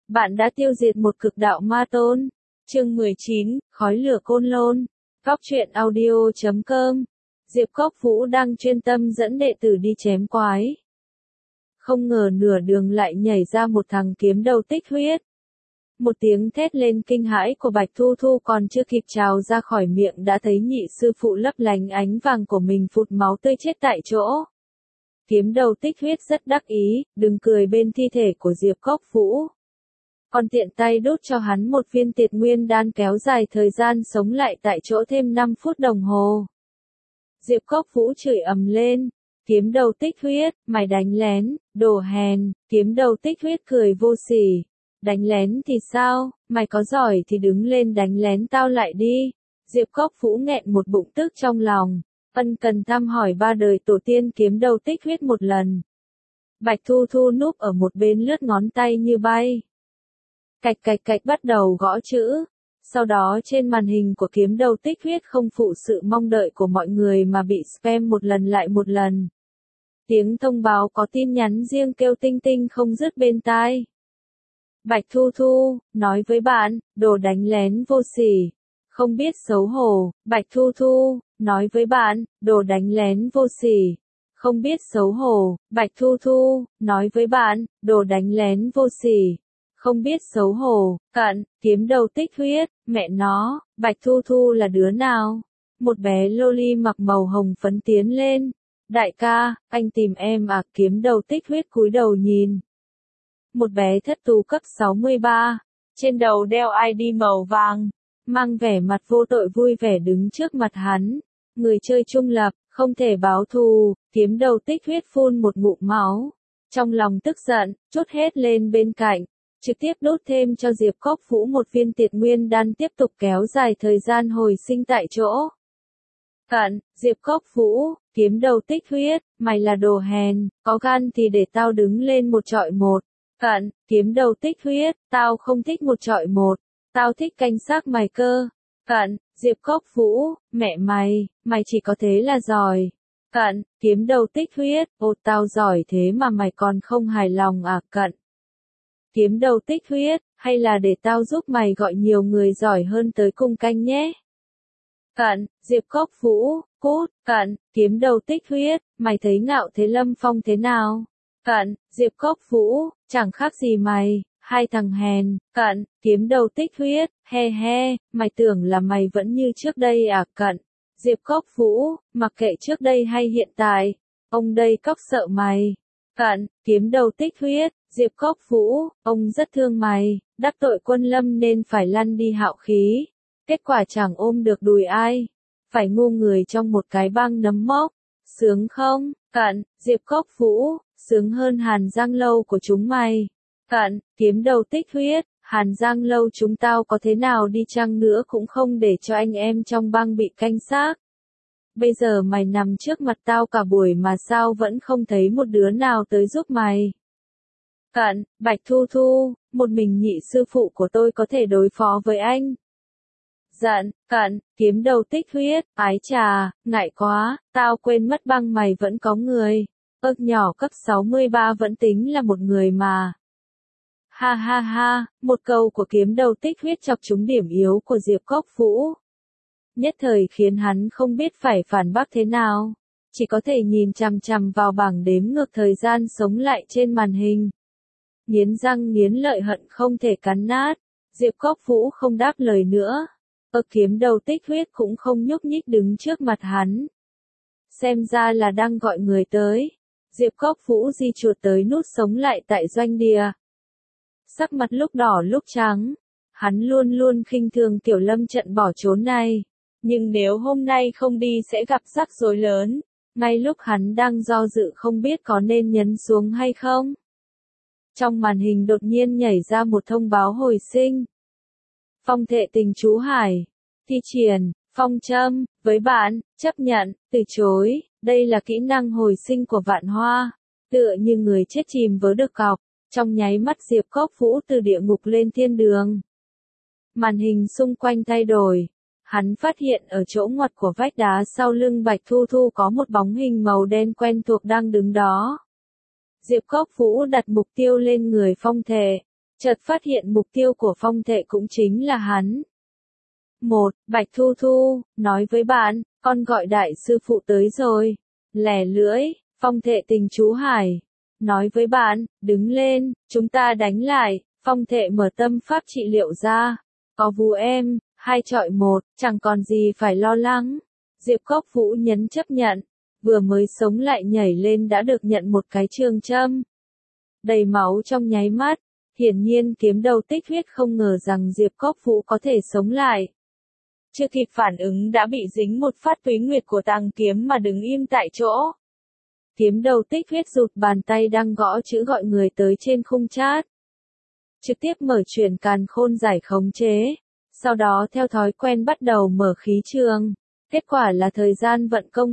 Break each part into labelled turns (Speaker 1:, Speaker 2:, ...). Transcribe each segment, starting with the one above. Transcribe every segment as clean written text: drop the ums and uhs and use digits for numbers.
Speaker 1: Bạn đã tiêu diệt một cực đạo ma tôn. Chương 19, khói lửa côn lôn. Góc truyện audio.com. Diệp Cốc Vũ đang chuyên tâm dẫn đệ tử đi chém quái. Không ngờ nửa đường lại nhảy ra một thằng kiếm đầu tích huyết. Một tiếng thét lên kinh hãi của Bạch Thu Thu còn chưa kịp trào ra khỏi miệng đã thấy nhị sư phụ lấp lánh ánh vàng của mình phụt máu tươi chết tại chỗ. Kiếm đầu tích huyết rất đắc ý, đừng cười bên thi thể của Diệp Cốc Vũ. Còn tiện tay đốt cho hắn một viên tiệt nguyên đan kéo dài thời gian sống lại tại chỗ thêm 5 phút đồng hồ. Diệp Cốc Vũ chửi ầm lên, kiếm đầu tích huyết, mày đánh lén, đồ hèn. Kiếm đầu tích huyết cười vô sỉ, đánh lén thì sao, mày có giỏi thì đứng lên đánh lén tao lại đi. Diệp Cốc Vũ nghẹn một bụng tức trong lòng, ân cần thăm hỏi ba đời tổ tiên kiếm đầu tích huyết một lần. Bạch Thu Thu núp ở một bên lướt ngón tay như bay. Cạch cạch cạch bắt đầu gõ chữ. Sau đó trên màn hình của kiếm đầu tích huyết không phụ sự mong đợi của mọi người mà bị spam một lần lại một lần. Tiếng thông báo có tin nhắn riêng kêu tinh tinh không dứt bên tai. Bạch Thu Thu, nói với bạn, đồ đánh lén vô sỉ, không biết xấu hổ. Bạch Thu Thu, nói với bạn, đồ đánh lén vô sỉ, không biết xấu hổ. Bạch Thu Thu, nói với bạn, đồ đánh lén vô sỉ, không biết xấu hổ. Cận, kiếm đầu tích huyết, mẹ nó, Bạch Thu Thu là đứa nào? Một bé loli mặc màu hồng phấn tiến lên. Đại ca, anh tìm em à? Kiếm đầu tích huyết cúi đầu nhìn. Một bé thất tú cấp 63, trên đầu đeo ID màu vàng, mang vẻ mặt vô tội vui vẻ đứng trước mặt hắn. Người chơi trung lập, không thể báo thù. Kiếm đầu tích huyết phun một ngụm máu. Trong lòng tức giận, trút hết lên bên cạnh. Trực tiếp đốt thêm cho Diệp Cốc Vũ một viên tiệt nguyên đan tiếp tục kéo dài thời gian hồi sinh tại chỗ. Cận, Diệp Cốc Vũ, kiếm đầu tích huyết, mày là đồ hèn, có gan thì để tao đứng lên một trọi một. Cận, kiếm đầu tích huyết, tao không thích một trọi một, tao thích canh xác mày cơ. Cận, Diệp Cốc Vũ, mẹ mày chỉ có thế là giỏi. Cận, kiếm đầu tích huyết, ô tao giỏi thế mà mày còn không hài lòng à? Cận, kiếm đầu tích huyết, hay là để tao giúp mày gọi nhiều người giỏi hơn tới cung canh nhé. Cận, Diệp Cốc Vũ, cút. Cận, kiếm đầu tích huyết, mày thấy Ngạo Thế Lâm Phong thế nào? Cận, Diệp Cốc Vũ, chẳng khác gì mày, hai thằng hèn. Cận, kiếm đầu tích huyết, he he, mày tưởng là mày vẫn như trước đây à? Cận, Diệp Cốc Vũ, mặc kệ trước đây hay hiện tại, ông đây cóc sợ mày. Cận, kiếm đầu tích huyết, Diệp Cốc Vũ, ông rất thương mày, đắc tội Quân Lâm nên phải lăn đi hạo khí. Kết quả chẳng ôm được đùi ai, phải ngu người trong một cái băng nấm mốc. Sướng không? Cận, Diệp Cốc Vũ, sướng hơn Hàn Giang Lâu của chúng mày. Cận, kiếm đầu tích huyết, Hàn Giang Lâu chúng tao có thế nào đi chăng nữa cũng không để cho anh em trong băng bị canh xác. Bây giờ mày nằm trước mặt tao cả buổi mà sao vẫn không thấy một đứa nào tới giúp mày. Cận, Bạch Thu Thu, một mình nhị sư phụ của tôi có thể đối phó với anh. Giận, Cận, kiếm đầu tích huyết, ái chà, ngại quá, tao quên mất băng mày vẫn có người. Ơ nhỏ cấp 63 vẫn tính là một người mà. Ha ha ha, một câu của kiếm đầu tích huyết chọc trúng điểm yếu của Diệp Cốc Vũ. Nhất thời khiến hắn không biết phải phản bác thế nào, chỉ có thể nhìn chằm chằm vào bảng đếm ngược thời gian sống lại trên màn hình. Nghiến răng nghiến lợi hận không thể cắn nát, Diệp Cốc Vũ không đáp lời nữa. Kiếm đầu tích huyết cũng không nhúc nhích đứng trước mặt hắn. Xem ra là đang gọi người tới. Diệp Cốc Vũ di chuột tới nút sống lại tại doanh địa. Sắc mặt lúc đỏ lúc trắng. Hắn luôn luôn khinh thường kiểu lâm trận bỏ trốn này. Nhưng nếu hôm nay không đi sẽ gặp rắc rối lớn. Ngay lúc hắn đang do dự không biết có nên nhấn xuống hay không. Trong màn hình đột nhiên nhảy ra một thông báo hồi sinh. Phong thệ tình chú hải. Thi triển, phong châm, với bạn, chấp nhận, từ chối. Đây là kỹ năng hồi sinh của Vạn Hoa. Tựa như người chết chìm vớ được cọc. Trong nháy mắt Diệp Cốc Vũ từ địa ngục lên thiên đường. Màn hình xung quanh thay đổi. Hắn phát hiện ở chỗ ngoặt của vách đá sau lưng Bạch Thu Thu có một bóng hình màu đen quen thuộc đang đứng đó. Diệp Cốc Vũ đặt mục tiêu lên người phong thệ. chợt phát hiện mục tiêu của Phong Thệ cũng chính là hắn. Bạch Thu Thu, nói với bạn, con gọi đại sư phụ tới rồi. Lẻ lưỡi, Phong Thệ Tình chú Hải. Nói với bạn, đứng lên, chúng ta đánh lại. Phong Thệ mở tâm pháp trị liệu ra. Có Vũ em, 2-1, chẳng còn gì phải lo lắng. Diệp Cốc Vũ nhấn chấp nhận. Vừa mới sống lại nhảy lên đã được nhận một cái trường châm. Đầy máu trong nháy mắt. Hiển nhiên kiếm đầu tích huyết không ngờ rằng Diệp Cốc Vũ có thể sống lại. Chưa kịp phản ứng đã bị dính một phát túy nguyệt của tàng kiếm mà đứng im tại chỗ. Kiếm đầu tích huyết rụt bàn tay đang gõ chữ gọi người tới trên khung chat. Trực tiếp mở chuyển càn khôn giải khống chế. Sau đó theo thói quen bắt đầu mở khí trường. Kết quả là thời gian vận công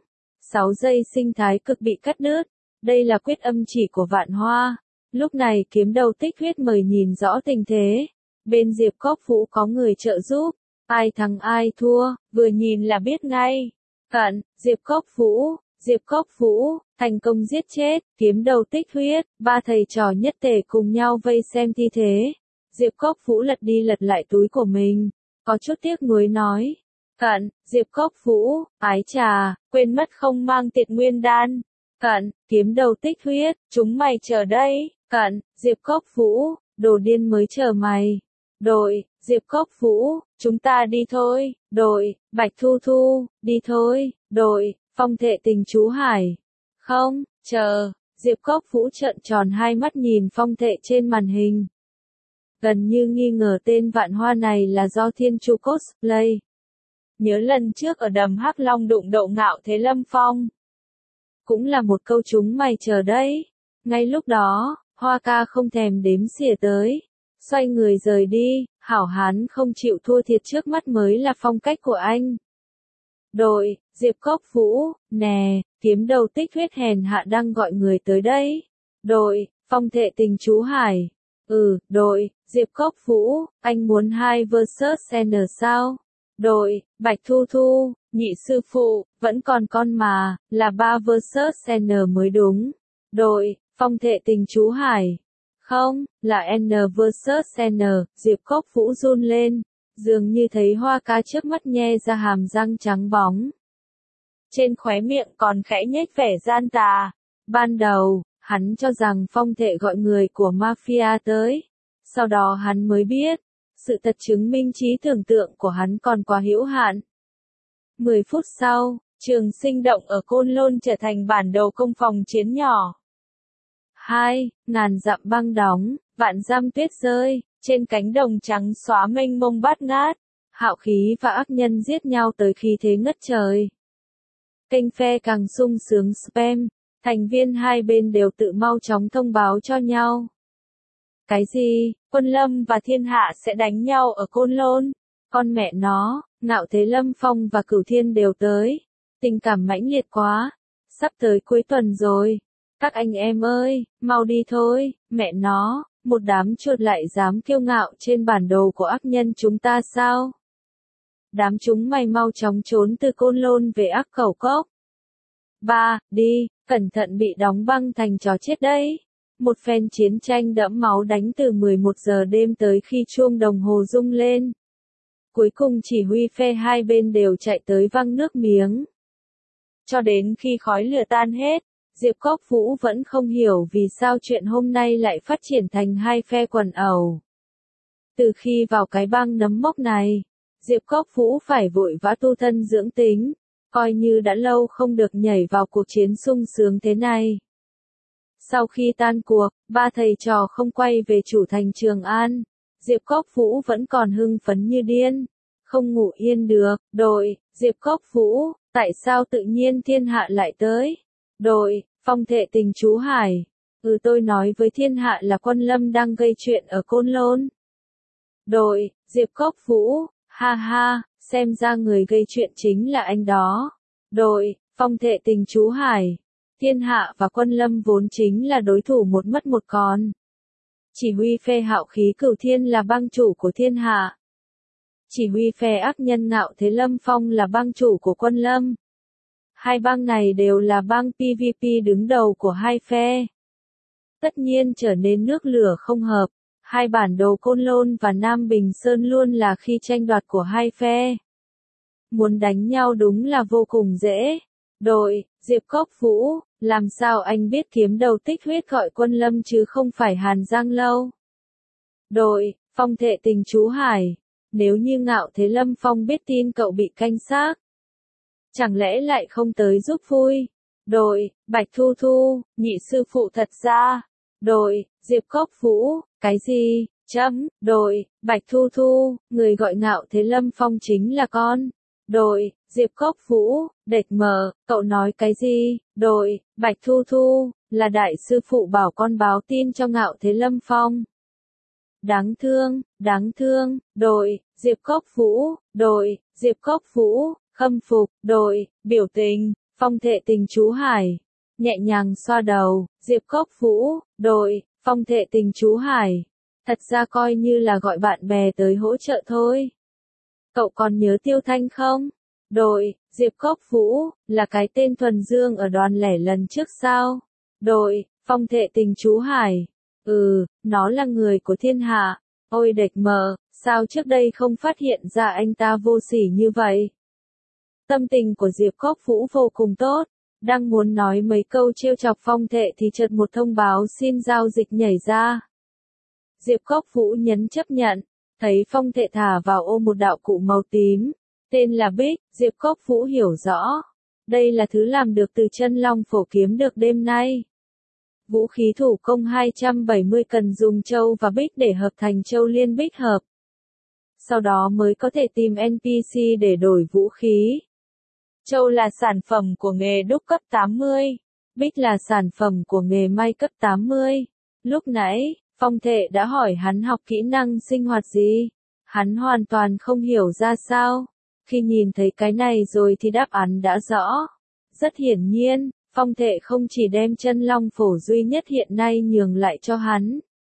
Speaker 1: 6 giây sinh thái cực bị cắt đứt. Đây là quyết âm chỉ của Vạn Hoa. Lúc này kiếm đầu tích huyết mời nhìn rõ tình thế. Bên Diệp Cốc Vũ có người trợ giúp. Ai thắng ai thua, vừa nhìn là biết ngay. Cận, Diệp Cốc Vũ, thành công giết chết, kiếm đầu tích huyết, ba thầy trò nhất tề cùng nhau vây xem thi thế. Diệp Cốc Vũ lật đi lật lại túi của mình, có chút tiếc nuối nói. Cận, Diệp Cốc Vũ, ái trà, quên mất không mang Tiệt Nguyên Đan. Cận, kiếm đầu tích huyết, chúng mày chờ đây. Cận, Diệp Cốc Vũ, đồ điên mới chờ mày. Đội, Diệp Cốc Vũ, chúng ta đi thôi. Đội, Bạch Thu Thu, đi thôi. Đội, Phong Thệ Tình chú Hải. Không, chờ. Diệp Cốc Vũ trợn tròn hai mắt nhìn Phong Thệ trên màn hình. Gần như nghi ngờ tên Vạn Hoa này là do Thiên Chu cosplay. Nhớ lần trước ở đầm Hắc Long đụng Đậu Ngạo Thế Lâm Phong. Cũng là một câu chúng mày chờ đấy. Ngay lúc đó, Hoa ca không thèm đếm xỉa tới. Xoay người rời đi, hảo hán không chịu thua thiệt trước mắt mới là phong cách của anh. Đội, Diệp Cốc Vũ, nè, kiếm đầu tích huyết hèn hạ đang gọi người tới đây. Đội, Phong Thệ Tình chú Hải. Đội, Diệp Cốc Vũ, anh muốn 2 versus N sao? Đội, Bạch Thu Thu, nhị sư phụ, vẫn còn con mà, là 3 versus N mới đúng. Đội, Phong Thệ Tình chú Hải. Không, là N versus N, Diệp Cốc Vũ run lên, dường như thấy Hoa ca trước mắt nhe ra hàm răng trắng bóng. Trên khóe miệng còn khẽ nhếch vẻ gian tà. Ban đầu, hắn cho rằng Phong Thệ gọi người của mafia tới. Sau đó hắn mới biết, sự thật chứng minh trí tưởng tượng của hắn còn quá hữu hạn. 10 phút sau, trường sinh động ở Côn Lôn trở thành bản đồ công phòng chiến nhỏ. 2.000 dặm băng đóng, vạn dặm tuyết rơi, trên cánh đồng trắng xóa mênh mông bát ngát, hạo khí và ác nhân giết nhau tới khí thế ngất trời. Kênh phe càng sung sướng spam, thành viên hai bên đều tự mau chóng thông báo cho nhau. Cái gì, Quân Lâm và Thiên Hạ sẽ đánh nhau ở Côn Lôn? Con mẹ nó, Ngạo Thế Lâm Phong và Cửu Thiên đều tới. Tình cảm mãnh liệt quá. Sắp tới cuối tuần rồi. Các anh em ơi, mau đi thôi, mẹ nó, một đám chuột lại dám kiêu ngạo trên bản đồ của ác nhân chúng ta sao? Đám chúng mày mau chóng trốn từ Côn Lôn về Ác Cẩu Cốc. Đi, cẩn thận bị đóng băng thành chó chết đấy. Một phen chiến tranh đẫm máu đánh từ 11 giờ đêm tới khi chuông đồng hồ rung lên. Cuối cùng chỉ huy phe hai bên đều chạy tới văng nước miếng. Cho đến khi khói lửa tan hết, Diệp Cốc Vũ vẫn không hiểu vì sao chuyện hôm nay lại phát triển thành hai phe quần ẩu. Từ khi vào cái băng nấm mốc này, Diệp Cốc Vũ phải vội vã tu thân dưỡng tính, coi như đã lâu không được nhảy vào cuộc chiến sung sướng thế này. Sau khi tan cuộc, ba thầy trò không quay về chủ thành Trường An, Diệp Cốc Vũ vẫn còn hưng phấn như điên, không ngủ yên được. Đội, Diệp Cốc Vũ, tại sao tự nhiên Thiên Hạ lại tới? Đội, Phong Thệ Tình chú Hải. Tôi nói với Thiên Hạ là Quân Lâm đang gây chuyện ở Côn Lôn. Đội, Diệp Cốc Vũ, ha ha, xem ra người gây chuyện chính là anh đó. Đội, Phong Thệ Tình chú Hải. Thiên Hạ và Quân Lâm vốn chính là đối thủ một mất một còn. Chỉ huy phe hạo khí Cửu Thiên là bang chủ của Thiên Hạ. Chỉ huy phe ác nhân Ngạo Thế Lâm Phong là bang chủ của Quân Lâm. Hai bang này đều là bang PVP đứng đầu của hai phe. Tất nhiên trở nên nước lửa không hợp. Hai bản đồ Côn Lôn và Nam Bình Sơn luôn là khi tranh đoạt của hai phe. Muốn đánh nhau đúng là vô cùng dễ. Đội, Diệp Cốc Vũ, làm sao anh biết kiếm đầu tích huyết gọi Quân Lâm chứ không phải Hàn Giang Lâu? Đội, Phong Thệ Tình Chú Hải, nếu như Ngạo Thế Lâm Phong biết tin cậu bị canh xác, chẳng lẽ lại không tới giúp vui? Đội, Bạch Thu Thu, nhị sư phụ thật ra. Đội, Diệp Cốc Vũ, cái gì? Đội, Bạch Thu Thu, người gọi Ngạo Thế Lâm Phong chính là con. Đội, Diệp Cốc Vũ, đệt mờ, cậu nói cái gì? Đội, Bạch Thu Thu, là đại sư phụ bảo con báo tin cho Ngạo Thế Lâm Phong. Đáng thương, đội, Diệp Cốc Vũ, đội, Diệp Cốc Vũ, khâm phục, đội, biểu tình, Phong Thệ Tình Chú Hải, nhẹ nhàng xoa đầu, Diệp Cốc Vũ, đội, Phong Thệ Tình Chú Hải, thật ra coi như là gọi bạn bè tới hỗ trợ thôi. Cậu còn nhớ Tiêu Thanh không? Đội, Diệp Cốc Vũ, là cái tên thuần dương ở đoàn lẻ lần trước sao? Đội, Phong Thệ Tình Chú Hải, nó là người của thiên hạ. Ôi đệt mờ, sao trước đây không phát hiện ra anh ta vô sỉ như vậy? Tâm tình của Diệp Cốc Vũ vô cùng tốt, đang muốn nói mấy câu trêu chọc Phong Thệ thì chợt một thông báo xin giao dịch nhảy ra. Diệp Cốc Vũ nhấn chấp nhận, thấy Phong Thệ thả vào ô một đạo cụ màu tím, tên là Bích, Diệp Cốc Vũ hiểu rõ. Đây là thứ làm được từ chân long phổ kiếm được đêm nay. Vũ khí thủ công 270 cần dùng châu và bích để hợp thành châu liên bích hợp. Sau đó mới có thể tìm NPC để đổi vũ khí. Châu là sản phẩm của nghề đúc cấp 80. Bích là sản phẩm của nghề may cấp 80. Lúc nãy, Phong Thệ đã hỏi hắn học kỹ năng sinh hoạt gì. Hắn hoàn toàn không hiểu ra sao. Khi nhìn thấy cái này rồi thì đáp án đã rõ. Rất hiển nhiên, Phong Thệ không chỉ đem chân long phổ duy nhất hiện nay nhường lại cho hắn,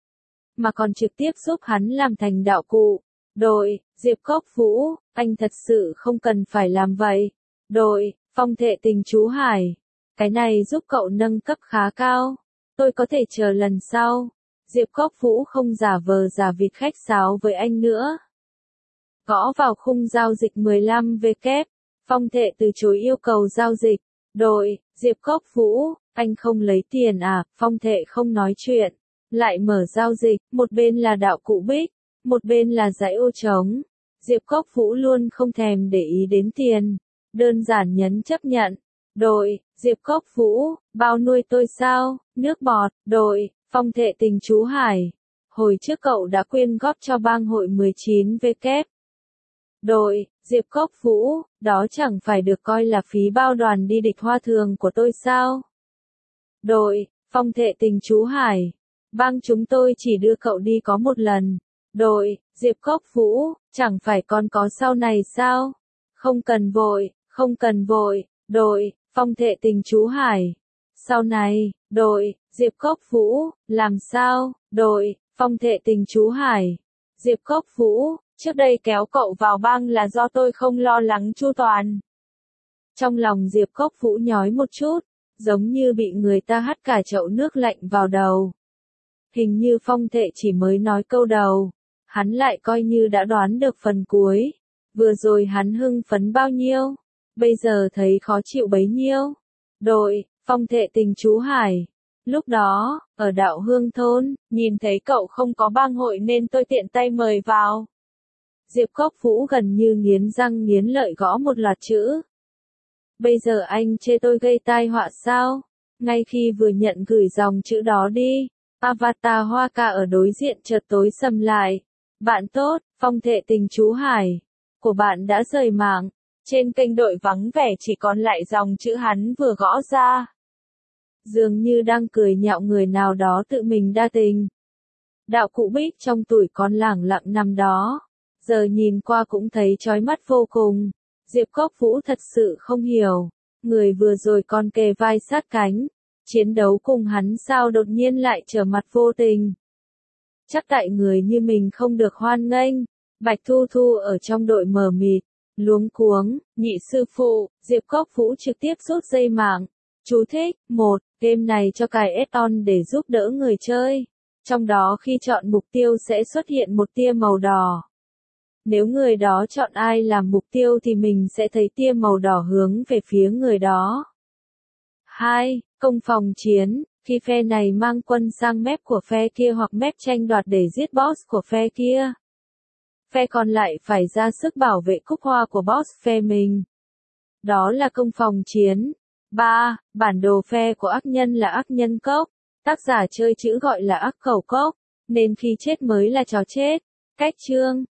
Speaker 1: mà còn trực tiếp giúp hắn làm thành đạo cụ. Đội, Diệp Cốc Vũ, anh thật sự không cần phải làm vậy. Đội, Phong Thệ Tình Chú Hải, cái này giúp cậu nâng cấp khá cao. Tôi có thể chờ lần sau. Diệp Cốc Vũ không giả vờ giả vịt khách sáo với anh nữa. Gõ vào khung giao dịch 15W, Phong Thệ từ chối yêu cầu giao dịch. Đội, Diệp Cốc Vũ, anh không lấy tiền à? Phong Thệ không nói chuyện, lại mở giao dịch, một bên là đạo cụ bích, một bên là dãy ô trống. Diệp Cốc Vũ luôn không thèm để ý đến tiền, đơn giản nhấn chấp nhận. Đội, Diệp Cốc Vũ, bao nuôi tôi sao? Nước bọt. Đội, Phong Thệ Tình Chú Hải, hồi trước cậu đã quyên góp cho bang hội 19W. Đội, Diệp Cốc Vũ, đó chẳng phải được coi là phí bao đoàn đi địch hoa thường của tôi sao? Đội, Phong Thệ Tình Chú Hải, bang chúng tôi chỉ đưa cậu đi có một lần. Đội, Diệp Cốc Vũ, chẳng phải còn có sau này sao? Không cần vội, không cần vội. Đội, Phong Thệ Tình Chú Hải, sau này. Đội, Diệp Cốc Vũ, làm sao? Đội, Phong Thệ Tình Chú Hải, Diệp Cốc Vũ, trước đây kéo cậu vào bang là do tôi không lo lắng chu toàn. Trong lòng Diệp Cốc Vũ nhói một chút, giống như bị người ta hắt cả chậu nước lạnh vào đầu. Hình như Phong Thệ chỉ mới nói câu đầu, hắn lại coi như đã đoán được phần cuối. Vừa rồi hắn hưng phấn bao nhiêu, bây giờ thấy khó chịu bấy nhiêu. Đội, Phong Thệ Tình Chú Hải, lúc đó, ở Đạo Hương Thôn, nhìn thấy cậu không có bang hội nên tôi tiện tay mời vào. Diệp Cốc Vũ gần như nghiến răng nghiến lợi gõ một loạt chữ. Bây giờ anh chê tôi gây tai họa sao? Ngay khi vừa nhận gửi dòng chữ đó đi, avatar Hoa Ca ở đối diện chợt tối sầm lại. Bạn tốt, Phong Thệ Tình Chú Hải, của bạn đã rời mạng. Trên kênh đội vắng vẻ chỉ còn lại dòng chữ hắn vừa gõ ra. Dường như đang cười nhạo người nào đó tự mình đa tình. Đạo cụ bích trong tủi con lẳng lặng nằm đó. Giờ nhìn qua cũng thấy chói mắt vô cùng. Diệp Cốc Vũ thật sự không hiểu. Người vừa rồi còn kề vai sát cánh. Chiến đấu cùng hắn sao đột nhiên lại trở mặt vô tình. Chắc tại người như mình không được hoan nghênh. Bạch Thu Thu ở trong đội mờ mịt, luống cuống, nhị sư phụ, Diệp Cốc Vũ trực tiếp rút dây mạng. Chú thích, 1, game này cho cài add-on để giúp đỡ người chơi. Trong đó khi chọn mục tiêu sẽ xuất hiện một tia màu đỏ. Nếu người đó chọn ai làm mục tiêu thì mình sẽ thấy tia màu đỏ hướng về phía người đó. 2. Công phòng chiến. Khi phe này mang quân sang mép của phe kia hoặc mép tranh đoạt để giết boss của phe kia, phe còn lại phải ra sức bảo vệ cúc hoa của boss phe mình. Đó là công phòng chiến. 3. Bản đồ phe của ác nhân là ác nhân cốc. Tác giả chơi chữ gọi là ác cầu cốc, nên khi chết mới là trò chết. Cách chương